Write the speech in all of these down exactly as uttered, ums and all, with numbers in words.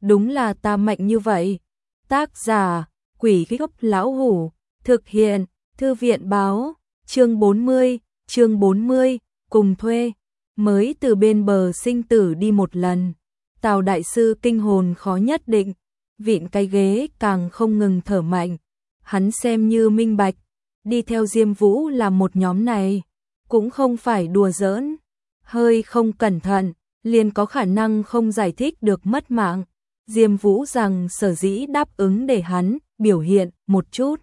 đúng là ta mạnh như vậy. Tác giả, Quỷ Gốc Lão Hủ, thực hiện, Thư viện báo, chương bốn mươi, chương bốn mươi, cùng thuê, mới từ bên bờ sinh tử đi một lần. Tào đại sư kinh hồn khó nhất định, vịn cái ghế càng không ngừng thở mạnh. Hắn xem như minh bạch, đi theo Diêm Vũ là một nhóm này, cũng không phải đùa giỡn, hơi không cẩn thận, liền có khả năng không giải thích được mất mạng. Diêm Vũ rằng sở dĩ đáp ứng để hắn biểu hiện một chút,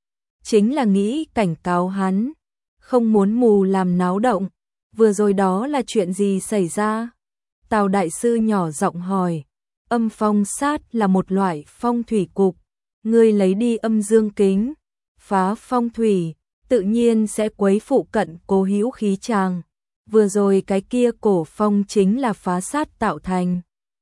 chính là nghĩ cảnh cáo hắn, không muốn mù làm náo động. Vừa rồi đó là chuyện gì xảy ra? Tào đại sư nhỏ giọng hỏi. Âm phong sát là một loại phong thủy cục, ngươi lấy đi âm dương kính, phá phong thủy, tự nhiên sẽ quấy phụ cận cố hữu khí tràng. Vừa rồi cái kia cổ phong chính là phá sát tạo thành.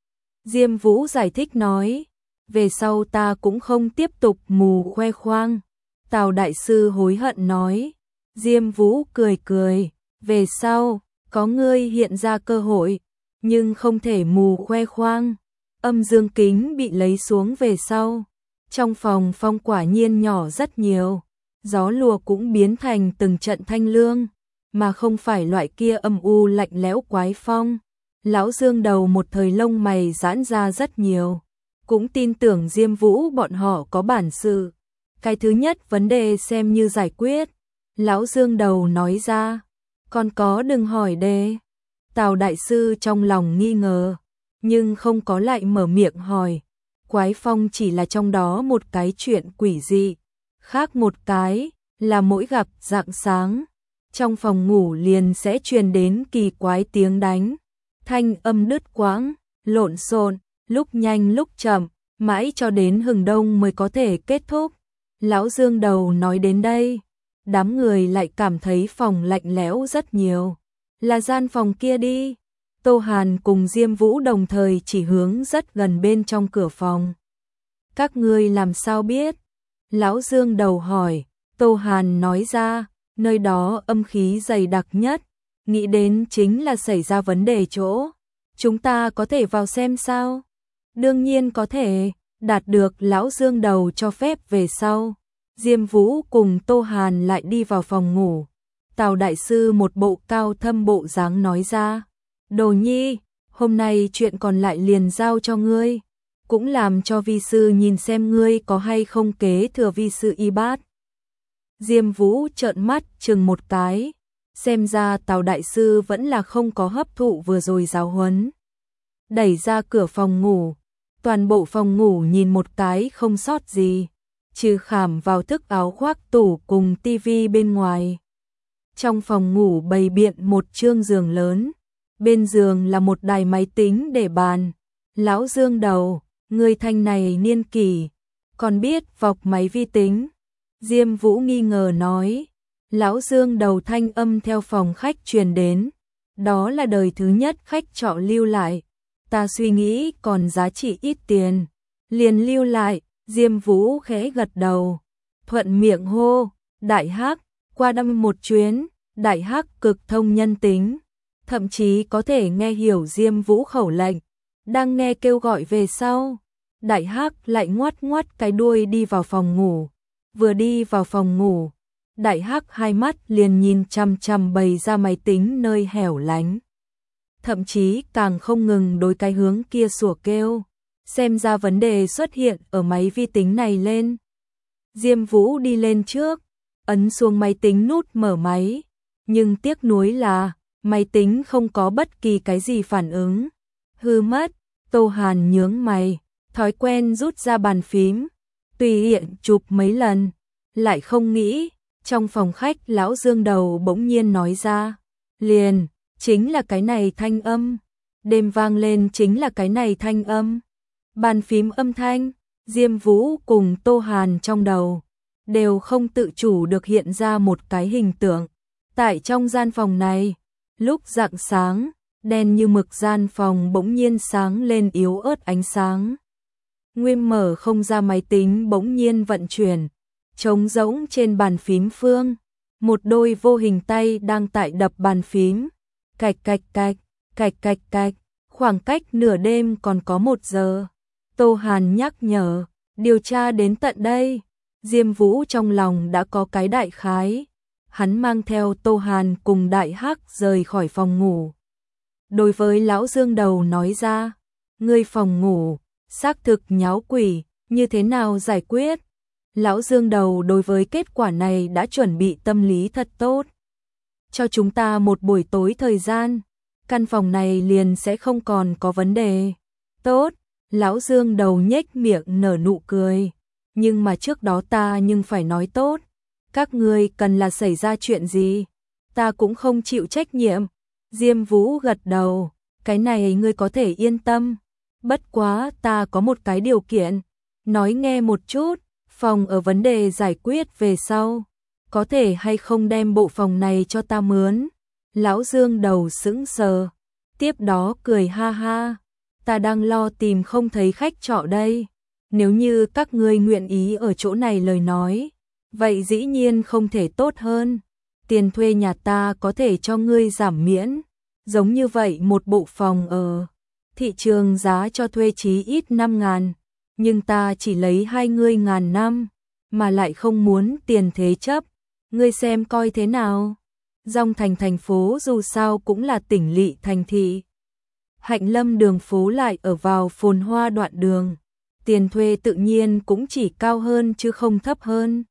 Diêm Vũ giải thích nói, về sau ta cũng không tiếp tục mù khoe khoang. Tào đại sư hối hận nói. Diêm Vũ cười cười, về sau, có ngươi hiện ra cơ hội, nhưng không thể mù khoe khoang. Âm dương kính bị lấy xuống về sau, trong phòng phong quả nhiên nhỏ rất nhiều, gió lùa cũng biến thành từng trận thanh lương, mà không phải loại kia âm u lạnh lẽo quái phong. Lão Dương đầu một thời lông mày giãn ra rất nhiều, cũng tin tưởng Diêm Vũ bọn họ có bản sự. Cái thứ nhất vấn đề xem như giải quyết. Lão Dương đầu nói ra, còn có đừng hỏi đề. Tào đại sư trong lòng nghi ngờ, nhưng không có lại mở miệng hỏi. Quái phong chỉ là trong đó một cái chuyện quỷ dị, khác một cái là mỗi gặp rạng sáng, trong phòng ngủ liền sẽ truyền đến kỳ quái tiếng đánh, thanh âm đứt quãng, lộn xộn, lúc nhanh lúc chậm, mãi cho đến hừng đông mới có thể kết thúc. Lão Dương đầu nói đến đây, đám người lại cảm thấy phòng lạnh lẽo rất nhiều. Là gian phòng kia đi. Tô Hàn cùng Diêm Vũ đồng thời chỉ hướng rất gần bên trong cửa phòng. Các ngươi làm sao biết? Lão Dương đầu hỏi. Tô Hàn nói ra, nơi đó âm khí dày đặc nhất, nghĩ đến chính là xảy ra vấn đề chỗ. Chúng ta có thể vào xem sao? Đương nhiên có thể, đạt được Lão Dương đầu cho phép về sau. Diêm Vũ cùng Tô Hàn lại đi vào phòng ngủ. Tào đại sư một bộ cao thâm bộ dáng nói ra, Đồ Nhi, hôm nay chuyện còn lại liền giao cho ngươi, cũng làm cho vi sư nhìn xem ngươi có hay không kế thừa vi sư y bát. Diêm Vũ trợn mắt chừng một cái, xem ra Tào đại sư vẫn là không có hấp thụ vừa rồi giáo huấn. Đẩy ra cửa phòng ngủ, toàn bộ phòng ngủ nhìn một cái không sót gì, trừ khảm vào thức áo khoác tủ cùng tivi bên ngoài. Trong phòng ngủ bày biện một chương giường lớn, bên giường là một đài máy tính để bàn. Lão Dương đầu, người thanh này niên kỷ, còn biết vọc máy vi tính. Diêm Vũ nghi ngờ nói. Lão Dương đầu thanh âm theo phòng khách truyền đến, đó là đời thứ nhất khách trọ lưu lại, ta suy nghĩ còn giá trị ít tiền, liền lưu lại. Diêm Vũ khẽ gật đầu, thuận miệng hô, Đại Hắc, qua đâm một chuyến. Đại Hắc cực thông nhân tính, thậm chí có thể nghe hiểu Diêm Vũ khẩu lệnh, đang nghe kêu gọi về sau. Đại Hắc lại ngoắt ngoắt cái đuôi đi vào phòng ngủ. Vừa đi vào phòng ngủ, Đại Hắc hai mắt liền nhìn chằm chằm bày ra máy tính nơi hẻo lánh, thậm chí càng không ngừng đối cái hướng kia sủa kêu. Xem ra vấn đề xuất hiện ở máy vi tính này lên. Diêm Vũ đi lên trước, ấn xuống máy tính nút mở máy, nhưng tiếc nuối là máy tính không có bất kỳ cái gì phản ứng. Hư mất. Tô Hàn nhướng mày, thói quen rút ra bàn phím, tùy tiện chụp mấy lần, lại không nghĩ. Trong phòng khách Lão Dương đầu bỗng nhiên nói ra, liền, chính là cái này thanh âm. Đêm vang lên chính là cái này thanh âm. Bàn phím âm thanh. Diêm Vũ cùng Tô Hàn trong đầu đều không tự chủ được hiện ra một cái hình tượng. Tại trong gian phòng này, lúc rạng sáng, đen như mực gian phòng bỗng nhiên sáng lên yếu ớt ánh sáng. Nguyên mở không ra máy tính bỗng nhiên vận chuyển, trống rỗng trên bàn phím phương, một đôi vô hình tay đang tại đập bàn phím, cạch cạch cạch, cạch cạch cạch, khoảng cách nửa đêm còn có một giờ. Tô Hàn nhắc nhở, điều tra đến tận đây. Diêm Vũ trong lòng đã có cái đại khái. Hắn mang theo Tô Hàn cùng Đại Hắc rời khỏi phòng ngủ. Đối với lão Dương Đầu nói ra, ngươi phòng ngủ, xác thực nháo quỷ, như thế nào giải quyết? Lão Dương Đầu đối với kết quả này đã chuẩn bị tâm lý thật tốt. Cho chúng ta một buổi tối thời gian, căn phòng này liền sẽ không còn có vấn đề. Tốt, lão Dương Đầu nhếch miệng nở nụ cười. Nhưng mà trước đó ta nhưng phải nói tốt. Các ngươi cần là xảy ra chuyện gì, ta cũng không chịu trách nhiệm. Diêm Vũ gật đầu, cái này ngươi có thể yên tâm. Bất quá ta có một cái điều kiện, nói nghe một chút, phòng ở vấn đề giải quyết về sau. Có thể hay không đem bộ phòng này cho ta mướn? Lão Dương Đầu sững sờ, tiếp đó cười ha ha. Ta đang lo tìm không thấy khách trọ đây. Nếu như các ngươi nguyện ý ở chỗ này lời nói, vậy dĩ nhiên không thể tốt hơn. Tiền thuê nhà ta có thể cho ngươi giảm miễn. Giống như vậy một bộ phòng ở thị trường giá cho thuê chí ít năm ngàn. Nhưng ta chỉ lấy hai ngươi ngàn năm, mà lại không muốn tiền thế chấp. Ngươi xem coi thế nào. Dòng thành thành phố dù sao cũng là tỉnh lỵ thành thị. Hạnh Lâm đường phố lại ở vào phồn hoa đoạn đường. Tiền thuê tự nhiên cũng chỉ cao hơn chứ không thấp hơn.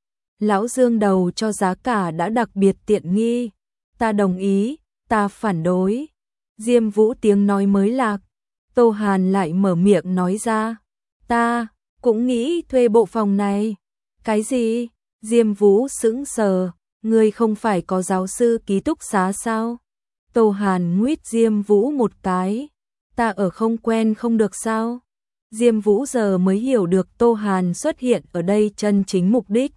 Lão Dương Đầu cho giá cả đã đặc biệt tiện nghi. Ta đồng ý, ta phản đối. Diêm Vũ tiếng nói mới lạc. Tô Hàn lại mở miệng nói ra. Ta cũng nghĩ thuê bộ phòng này. Cái gì? Diêm Vũ sững sờ. Ngươi không phải có giáo sư ký túc xá sao? Tô Hàn nguyết Diêm Vũ một cái. Ta ở không quen không được sao? Diêm Vũ giờ mới hiểu được Tô Hàn xuất hiện ở đây chân chính mục đích.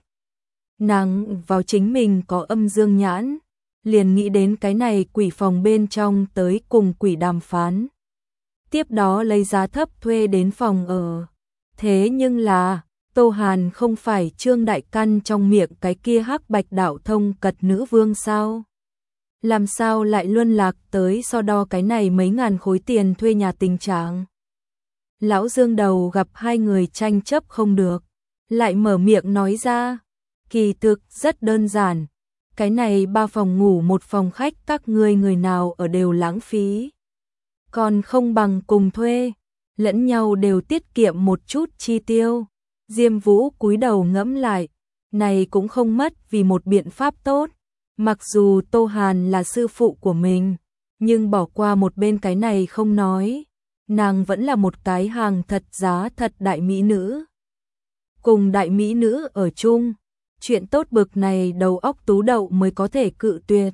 Nàng vào chính mình có âm dương nhãn, liền nghĩ đến cái này quỷ phòng bên trong tới cùng quỷ đàm phán. Tiếp đó lấy giá thấp thuê đến phòng ở. Thế nhưng là, Tô Hàn không phải Trương Đại Căn trong miệng cái kia hắc bạch đạo thông cật nữ vương sao? Làm sao lại luân lạc tới so đo cái này mấy ngàn khối tiền thuê nhà tình trạng? Lão Dương Đầu gặp hai người tranh chấp không được, lại mở miệng nói ra, kỳ thực rất đơn giản, cái này ba phòng ngủ một phòng khách các ngươi người nào ở đều lãng phí. Còn không bằng cùng thuê, lẫn nhau đều tiết kiệm một chút chi tiêu. Diêm Vũ cúi đầu ngẫm lại, này cũng không mất vì một biện pháp tốt. Mặc dù Tô Hàn là sư phụ của mình, nhưng bỏ qua một bên cái này không nói. Nàng vẫn là một cái hàng thật giá thật đại mỹ nữ. Cùng đại mỹ nữ ở chung, chuyện tốt bực này đầu óc tú đậu mới có thể cự tuyệt.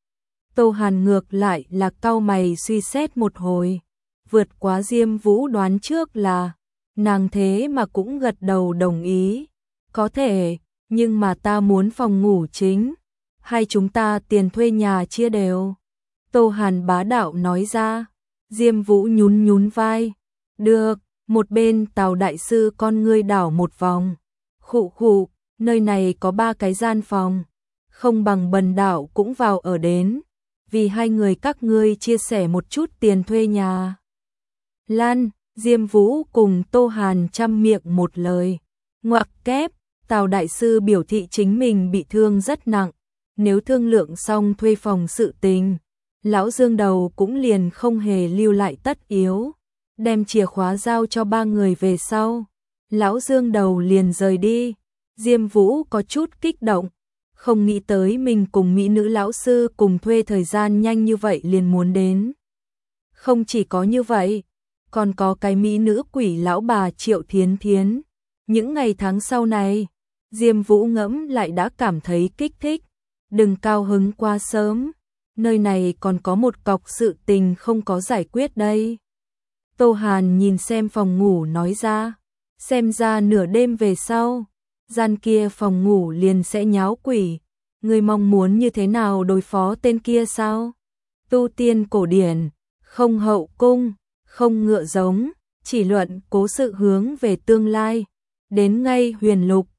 Tô Hàn ngược lại là cau mày suy xét một hồi, vượt quá Diêm Vũ đoán trước là, nàng thế mà cũng gật đầu đồng ý. Có thể, nhưng mà ta muốn phòng ngủ chính, hay chúng ta tiền thuê nhà chia đều. Tô Hàn bá đạo nói ra. Diêm Vũ nhún nhún vai. Được, một bên Tào đại sư con ngươi đảo một vòng. Khụ khụ, nơi này có ba cái gian phòng, không bằng Bần đạo cũng vào ở đến, vì hai người các ngươi chia sẻ một chút tiền thuê nhà. Lan, Diêm Vũ cùng Tô Hàn chăm miệng một lời. Ngoặc kép, Tào đại sư biểu thị chính mình bị thương rất nặng, nếu thương lượng xong thuê phòng sự tình, Lão Dương Đầu cũng liền không hề lưu lại tất yếu, đem chìa khóa giao cho ba người về sau. Lão Dương Đầu liền rời đi. Diêm Vũ có chút kích động, không nghĩ tới mình cùng mỹ nữ lão sư cùng thuê thời gian nhanh như vậy liền muốn đến. Không chỉ có như vậy, còn có cái mỹ nữ quỷ lão bà Triệu Thiến Thiến. Những ngày tháng sau này, Diêm Vũ ngẫm lại đã cảm thấy kích thích. Đừng cao hứng quá sớm, nơi này còn có một cọc sự tình không có giải quyết đây. Tô Hàn nhìn xem phòng ngủ nói ra, xem ra nửa đêm về sau, gian kia phòng ngủ liền sẽ nháo quỷ. Ngươi mong muốn như thế nào đối phó tên kia sao? Tu tiên cổ điển, không hậu cung, không ngựa giống, chỉ luận cố sự hướng về tương lai. Đến ngay huyền lục,